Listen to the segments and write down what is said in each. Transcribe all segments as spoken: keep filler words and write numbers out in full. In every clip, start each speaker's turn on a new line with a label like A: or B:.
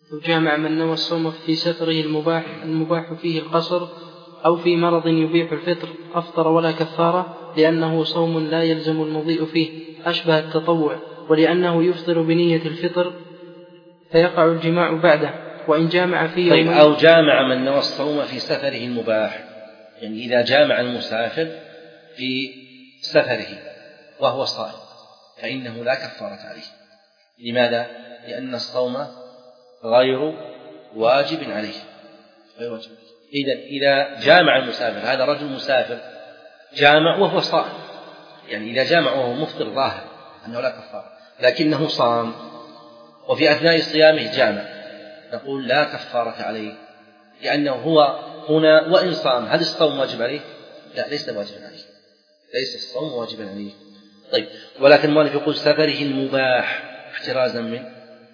A: جامع من نوى الصوم في سفره المباح المباح فيه القصر أو في مرض يبيح الفطر أفطر ولا كفارة، لأنه صوم لا يلزم المضيء فيه أشبه التطوع، ولأنه يفطر بنية الفطر فيقع الجماع بعده. وإن جامع في
B: طيب أو جامع من نوى الصوم في سفره المباح، يعني إذا جامع المسافر في سفره وهو صائم فإنه لا كفارة عليه. لماذا؟ لأن الصوم غير واجب عليه. إذا إذا جامع المسافر، هذا رجل مسافر جامع وهو صائم، يعني إذا جامع وهو مفطر ظاهر أنه لا كفارة، لكنه صام وفي أثناء صيامه جامع، نقول لا كفارة عليه، لأنه هو هنا وإن صام هل الصوم واجب عليه؟ لا، ليس واجبا عليه، ليس الصوم واجبا عليه. طيب، ولكن المؤلف يقول سفره المباح احترازا من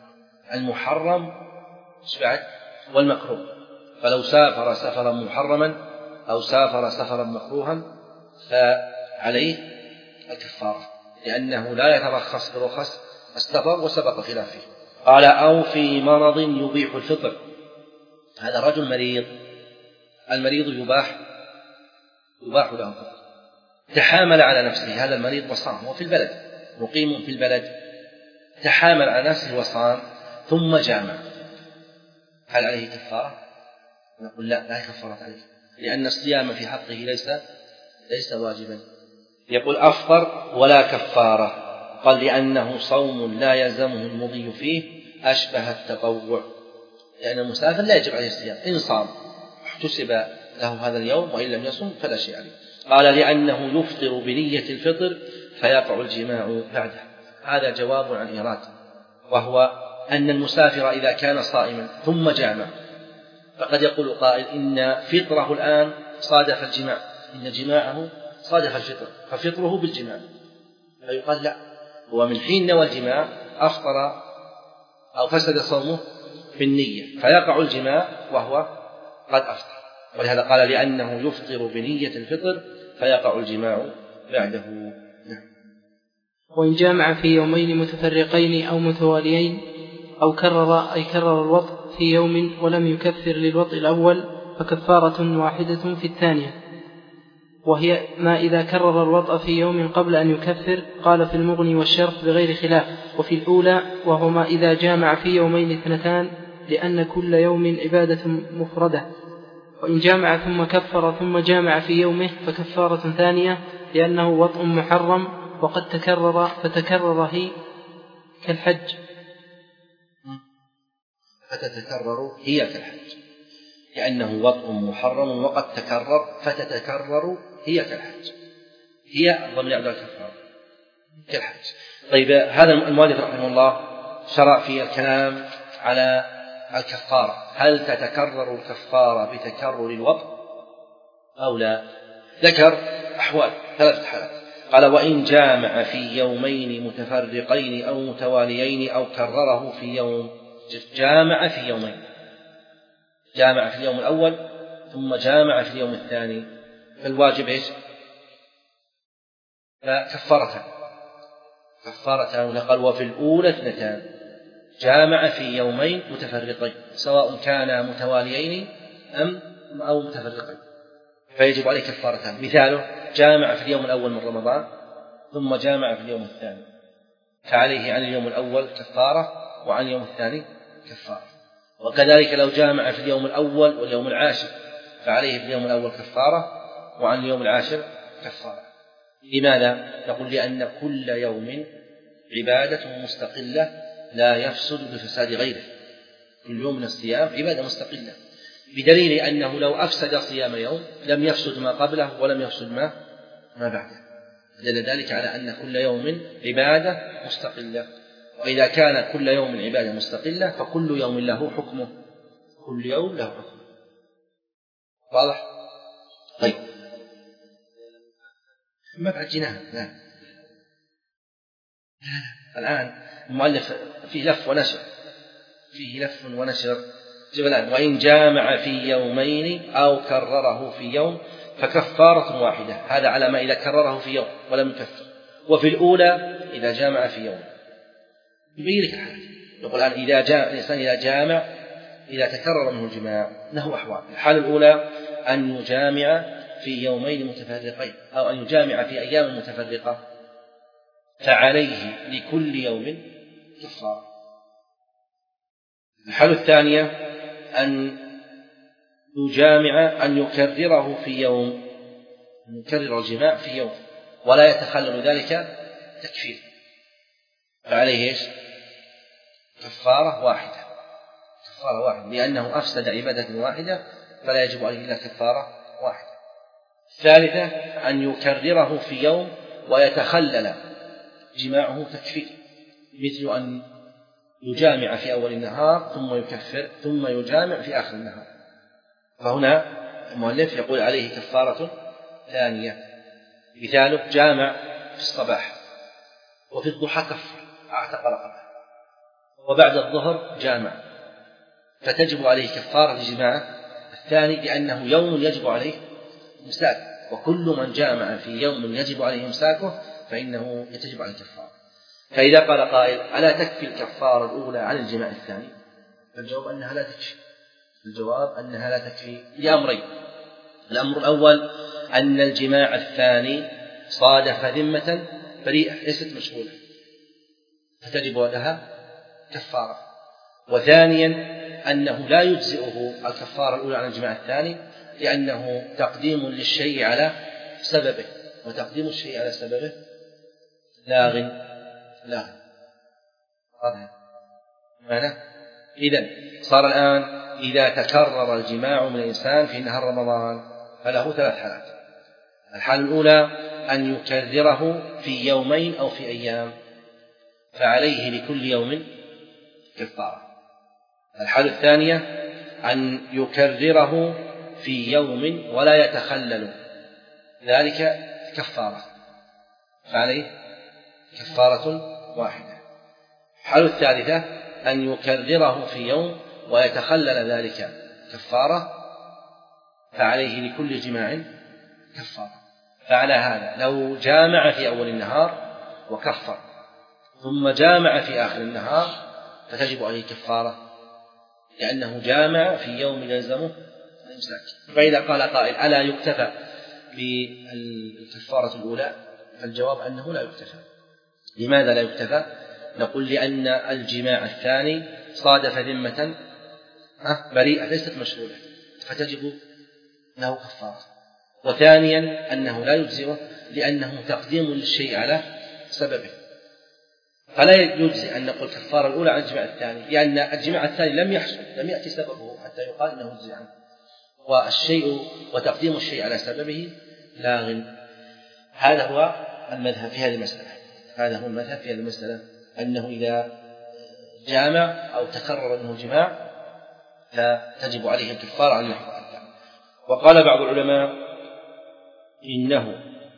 B: المحرم والمكروه، فلو سافر سفرا محرما أو سافر سفرا مكروها فعليه الكفارة، لأنه لا يترخص برخص السفر وسبق خلافه. قال أو في مرض يبيح الفطر، هذا رجل مريض، المريض يباح يباح له الفطر، تحامل على نفسه هذا المريض وصام، هو في البلد مقيم في البلد، تحامل على نفسه وصام ثم جامع، هل عليه كفارة؟ نقول لا، لا كفارة عليه، لأن الصيام في حقه ليس ليس واجبا. يقول أفطر ولا كفارة، قال لأنه صوم لا يلزمه المضي فيه أشبه التطوع، لأن المسافر لا يجب عليه الصيام، إن صام احتسب له هذا اليوم وإن لم يصم فلا شيء عليه. قال لأنه يفطر بنية الفطر فيقع الجماع بعده. هذا جواب عن إيراد، وهو أن المسافر إذا كان صائما ثم جامع فقد يقول قائل إن فطره الآن صادف الجماع، إن جماعه صادف الفطر ففطره بالجماع، فيقال لا، هو من حين نوى الجماع أفطر أو فسد صومه بالنية فيقع الجماع وهو قد أفطر، ولهذا قال لأنه يفطر بنية الفطر فيقع الجماع بعده.
A: وإن جامع في يومين متفرقين أو متواليين أو كرر أي كرر الوطء في يوم ولم يكفر للوطء الأول فكفارة واحدة في الثانية، وهي ما إذا كرر الوطء في يوم قبل أن يكفر، قال في المغني والشرح بغير خلاف. وفي الأولى وهو ما إذا جامع في يومين اثنتان، لأن كل يوم عبادة مفردة. وإن جامع ثم كفر ثم جامع في يومه فكفارة ثانية، لأنه وطء محرم وقد تكرر فتكرر هي كالحج
B: فتتكرر هي كالحج، لأنه وطء محرم وقد تكرر فتتكرر هي كالحج، هي ضمن يعود الكفارة كالحج. طيب، هذا المؤلف رحمه الله شرع في الكلام على الكفارة، هل تتكرر الكفارة بتكرر الوطء أو لا؟ ذكر أحوال ثلاثة حالات، قال وإن جامع في يومين متفرقين أو متواليين أو كرره في يوم، جامع في يومين، جامع في اليوم الأول ثم جامع في اليوم الثاني، فالواجب إيش؟ كفارتان كفارتان قال وفي الأولى اثنتان، جامع في يومين متفرقين سواء كانا متواليين أم أو متفرقين فيجب عليه كفارتان. مثاله جامع في اليوم الأول من رمضان ثم جامع في اليوم الثاني، فعليه عن اليوم الأول كفارة وعن اليوم الثاني كفارة. وكذلك لو جامع في اليوم الأول واليوم العاشر فعليه في اليوم الأول كفارة وعن اليوم العاشر كفارة. لماذا؟ نقول لأن كل يوم عبادة مستقلة لا يفسد بفساد غيره، كل يوم من الصيام عبادة مستقلة، بدليل أنه لو أفسد صيام يوم لم يفسد ما قبله ولم يفسد ما ما بعده، دل ذلك على أن كل يوم عبادة مستقلة. وإذا كان كل يوم عبادة مستقلة فكل يوم له حكمه، كل يوم له حكمه. واضح؟ طيب، ما بعد جناها لا. الآن المؤلف فيه لف ونشر، فيه لف ونشر. الآن وإن جامع في يومين أو كرره في يوم فكفارة واحدة، هذا على ما إذا كرره في يوم ولم يكفر. وفي الأولى إذا جامع في يوم، يبين لك الحالة. يقول الآن إذا جاء الإنسان إذا جامع إذا تكرر منه الجماع له أحوال. الحالة الأولى أن يجامع في يومين متفرقين أو أن يجامع في أيام متفرقة فعليه لكل يوم كفارة. الحالة الثانية أن يجامع أن يكرره في يوم أن يكرر الجماع في يوم ولا يتخلل ذلك تكفير فعليه إيش؟ كفارة واحدة كفارة واحدة لأنه أفسد عبادة واحدة فلا يجب عليه إلا كفارة واحدة. الثالثة أن يكرره في يوم ويتخلل جماعه تكفير مثل أن يجامع في أول النهار ثم يكفر ثم يجامع في آخر النهار، فهنا المؤلف يقول عليه كفارة ثانية. مثاله جامع في الصباح وفي الضحى كفر أعتق رقبة وبعد الظهر جامع فتجب عليه كفارة جماعه الثاني لأنه يوم يجب عليه إمساك، وكل من جامع في يوم يجب عليه إمساكه فإنه يجب عليه كفارة. فإذا قال قائل ألا تكفي الكفارة الأولى عن الجماع الثاني؟ فالجواب أنها لا تكفي الجواب أنها لا تكفي لأمرين. الأمر الأول أن الجماع الثاني صادف ذمة بريئة ليست مشغولة فتجب لها كفارة. وثانيا أنه لا يجزئه الكفارة الأولى عن الجماع الثاني لأنه تقديم للشيء على سببه، وتقديم الشيء على سببه لاغ لاغ معنى. إذن صار الآن إذا تكرر الجماع من الإنسان في نهار رمضان فله ثلاث حالات. الحالة الأولى أن يكرره في يومين أو في أيام فعليه لكل يوم كفارة. الحالة الثانية أن يكرره في يوم ولا يتخلل ذلك كفارة فعليه كفارة واحدة. الحالة الثالثة أن يكرره في يوم ويتخلل ذلك كفارة فعليه لكل جماع كفارة. فعلى هذا لو جامع في أول النهار وكفر ثم جامع في آخر النهار فتجب عليه كفارة لأنه جامع في يوم يلزمه الإمساك. فإذا قال قائل ألا يكتفى بالكفارة الأولى؟ فالجواب أنه لا يكتفى. لماذا لا يكتفى؟ نقول لأن الجماع الثاني صادف ذمة بريئة ليست مشغولة فتجب له كفارة. وثانيا أنه لا يجزئه لأنه تقديم للشيء على سببه، فلا يجزئ أن نقول كفارة الأولى عن الجماع الثاني لأن الجماع الثاني لم يحصل لم يأتي سببه حتى يقال أنه يجزئ عنه، والشيء وتقديم الشيء على سببه لاغ. هذا هو المذهب في هذه المسألة هذا هو المذهب في هذه المسألة أنه إذا جامع أو تكرر منه الجماع فتجب عليه الكفارة عن النحو الثاني. وقال بعض العلماء إنه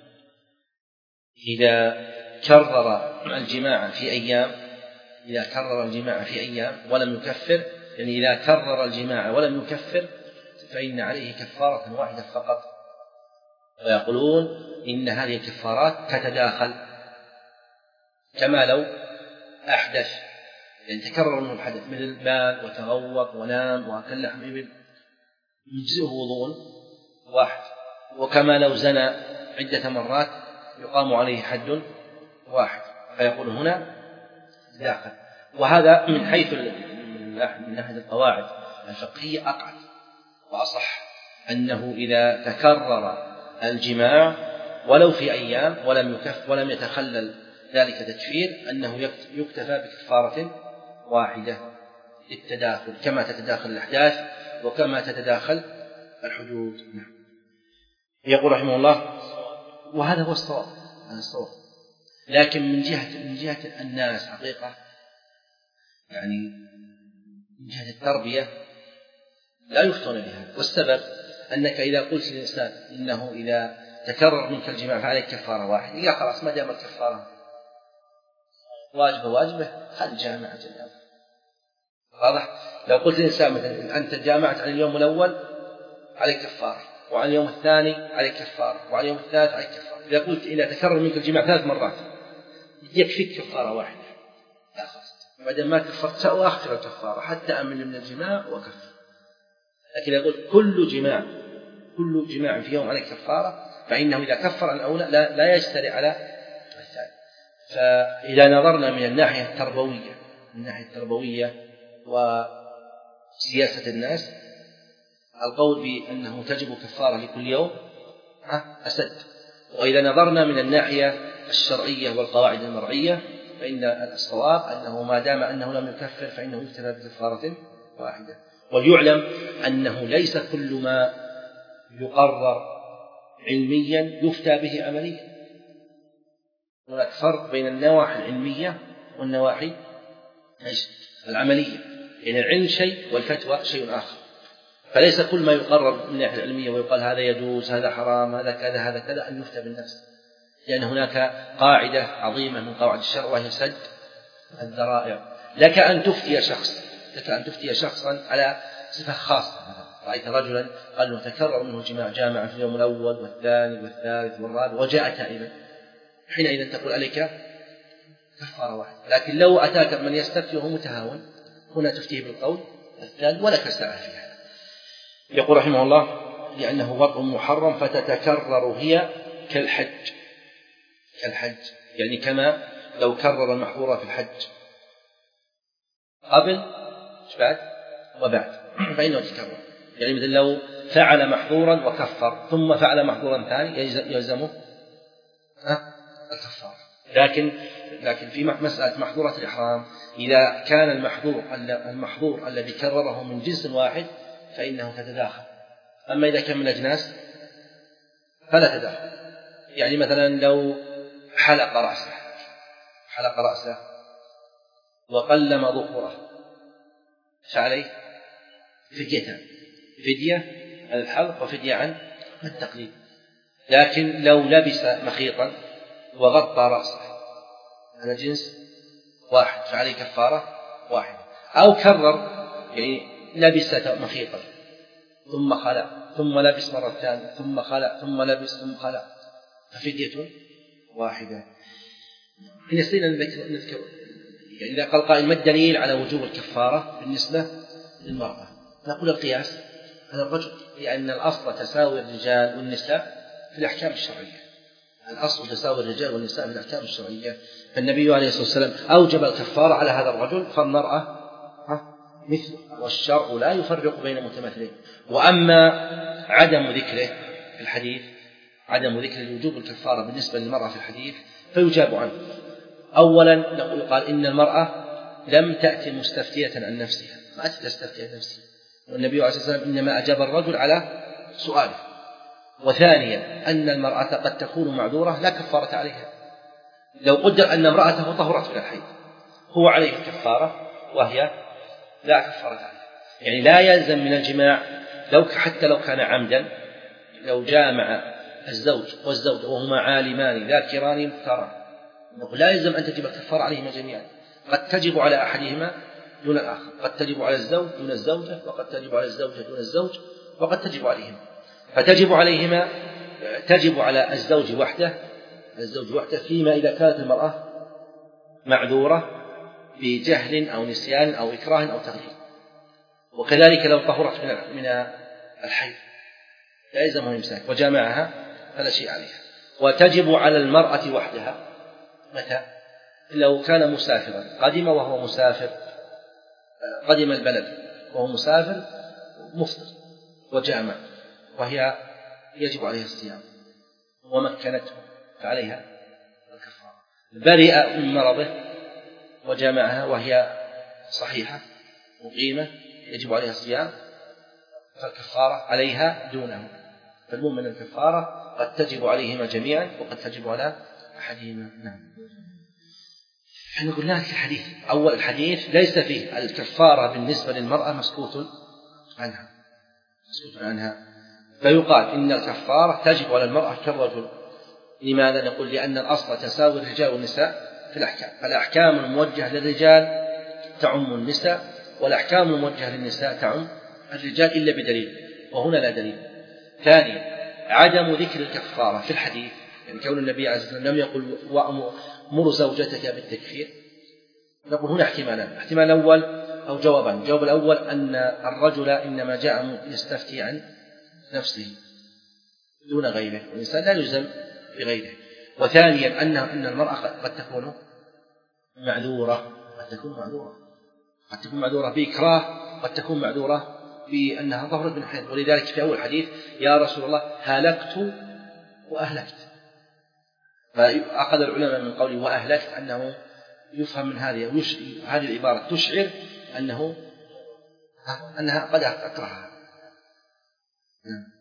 B: إذا كرر الجماع في أيام إذا كرر الجماع في أيام ولم يكفر يعني إذا كرر الجماع ولم يكفر فإن عليه كفارة واحدة فقط. ويقولون إن هذه الكفارات تتداخل كما لو أحدث يعني تكرر منه الحدث مثل بال وتغوط ونام وأكل لحم إبل يجزئه وضوء واحد، وكما لو زنى عدة مرات يقام عليه حد واحد، فيقول هنا داخل. وهذا من حيث من ناحية القواعد الفقهية أقعد وأصح أنه إذا تكرر الجماع ولو في أيام ولم يكف ولم يتخلل ذلك تكفير أنه يكتفى بكفارة واحدة للتداخل كما تتداخل الأحداث وكما تتداخل الحدود. يقول رحمه الله وهذا هو الصواب هذا الصواب لكن من جهة من جهة الناس حقيقة يعني من جهة التربية لا يفتون بها. والسبب أنك إذا قلت للإنسان إنه إذا تكرر منك الجماع فعليك كفارة واحدة يا خلاص ما دام الكفارة واجبة واجبة خل جامع جماعة واضح. لو قلت للإنسان مثلا أنت جامعت عن اليوم الأول عليك كفارة وعن اليوم الثاني عليك كفارة وعن اليوم الثالث عليك كفارة، إذا قلت إذا تكرر منك الجماع ثلاث مرات يكفيك كفارة واحدة لا خلاص بعد ما كفرت سأؤخر الكفارة حتى أمن من الجماع وكفر. لكن يقول كل جماع كل جماع في يوم عليك كفارة، فإنه إذا كفر الأولى لا, لا يجترئ على الثاني. فإذا نظرنا من الناحية التربوية من الناحية التربوية وسياسة الناس، القول بأنه تجب كفارة لكل يوم أسد. وإذا نظرنا من الناحية الشرعية والقواعد المرعية، فإن الصواب أنه ما دام أنه لم يكفر فإنه يكتفى بكفارة واحدة. وليعلم أنه ليس كل ما يقرر علميا يفتى به عمليا. هناك فرق بين النواحي العلمية والنواحي العملية. يعني العلم شيء والفتوى شيء آخر. فليس كل ما يقرر من الناحية العلمية ويقال هذا يجوز هذا حرام هذا كذا هذا كذا أن يفتى بالنفس، لأن هناك قاعدة عظيمة من قواعد الشرع وهي سد الذرائع. لك أن تفتي شخص لك أن تفتي شخصا على صفة خاصة. رأيت رجلا قال له تكرر منه الجماع جامعا في اليوم الأول والثاني والثالث والرابع وجاء تائبا، حينئذ تقول عليك كفارة واحدة. لكن لو أتاك من يستفتي وهو متهاون هنا تفتيه بالقول الثالث ولك ساعة فيها. يقول رحمه الله لأنه وضع محرم فتتكرر هي كالحج كالحج يعني كما لو كرر المحظور في الحج قبل بعد وبعد فإنه يتكرر. يعني مثل لو فعل محظورا وكفر ثم فعل محظورا ثاني يلزمه الكفار. لكن لكن في مسألة محظورة الإحرام إذا كان المحظور المحظور الذي كرره من جنس واحد فإنه تتداخل. أما إذا كان من أجناس فلا تداخل. يعني مثلا لو حلق رأسه حلق رأسه وقلم ظهره فعليه فديتان، فدية عن الحلق وفدية عن التقليد. لكن لو لبس مخيطا وغطى رأسه على جنس واحد فعليه كفارة واحدة. أو كرر يعني لبس مخيطا ثم خلع ثم لبس مرة ثانية ثم خلع ثم لبس ثم خلع ففدية واحدة. يصير نذكر يعني إذا قال قائل ما الدليل على وجوب الكفارة بالنسبة للمرأة؟ نقول القياس على الرجل، لأن الأصل تساوي الرجال والنساء في الأحكام الشرعية. الأصل تساوي الرجال والنساء في الأحكام الشرعية. فالنبي عليه الصلاة والسلام أوجب الكفارة على هذا الرجل فالمرأة مثله، والشرع لا يفرق بين متماثلين. وأما عدم ذكره في الحديث عدم ذكر وجوب الكفارة بالنسبة للمرأة في الحديث فيجاب عنه. أولا نقول قال إن المرأة لم تأتي مستفتية عن نفسها، ما أتت تستفتي عن نفسها، والنبي عليه الصلاة والسلام إنما أجاب الرجل على سؤاله. وثانيا أن المرأة قد تكون معذورة لا كفارة عليها. لو قدر أن امرأته طهرت من الحيض هو عليه الكفارة وهي لا كفارة عليها. يعني لا يلزم من الجماع لو حتى لو كان عمدا، لو جامع الزوج والزوج وهما عالمان ذاكران مختاران لا يلزم أن تجب الكفارة عليهما جميعا. قد تجب على أحدهما دون الآخر، قد تجب على الزوج دون الزوجة، وقد تجب على الزوجة دون الزوج، وقد تجب عليهما. فتجب عليهما تجب على الزوج وحده الزوج وحده فيما إذا كانت المرأة معذورة بجهل أو نسيان أو إكراه أو تغيير. وكذلك لو طهرت من الحيض لا يلزمها الإمساك وجامعها فلا شيء عليها. وتجب على المرأة وحدها متى؟ لو كان مسافرا قدم وهو مسافر قدم البلد وهو مسافر مفطر وجامع وهي يجب عليها الصيام ومكنته فعليها الكفارة. برئ من مرضه وجامعها وهي صحيحة مقيمة يجب عليها الصيام فالكفارة عليها دونه. فالمؤمن الكفارة قد تجب عليهما جميعا وقد تجب على أحدهما. نعم. احنا قلنا لك الحديث أول الحديث ليس فيه الكفارة بالنسبة للمرأة مسكوت عنها مسكوت عنها فيقال إن الكفارة تجب على المرأة كالرجل. لماذا؟ نقول لأن الأصل تساوي الرجال والنساء في الأحكام، فالأحكام الموجهة للرجال تعم النساء والأحكام الموجهة للنساء تعم الرجال إلا بدليل، وهنا لا دليل. ثانيا عدم ذكر الكفارة في الحديث، يعني كون النبي عليه الصلاة والسلام لم يقل وأمر زوجتك بالتكفير نقول هنا احتمالان، الاحتمال الأول أو جوابان. الجواب الأول أن الرجل إنما جاء يستفتي عن نفسه دون غيره، والإنسان لا يلزم بغيره. وثانيا أنه أن المرأة قد تكون معذورة، قد تكون معذورة قد تكون معذورة بإكراه، قد تكون معذورة بأنها ظهرت من حيث. ولذلك في أول حديث يا رسول الله هلكت وأهلكت، فأخذ العلماء من قوله وأهلكت أنه يفهم من هذه هذه العبارة تشعر أنه أنها قد أكرهها.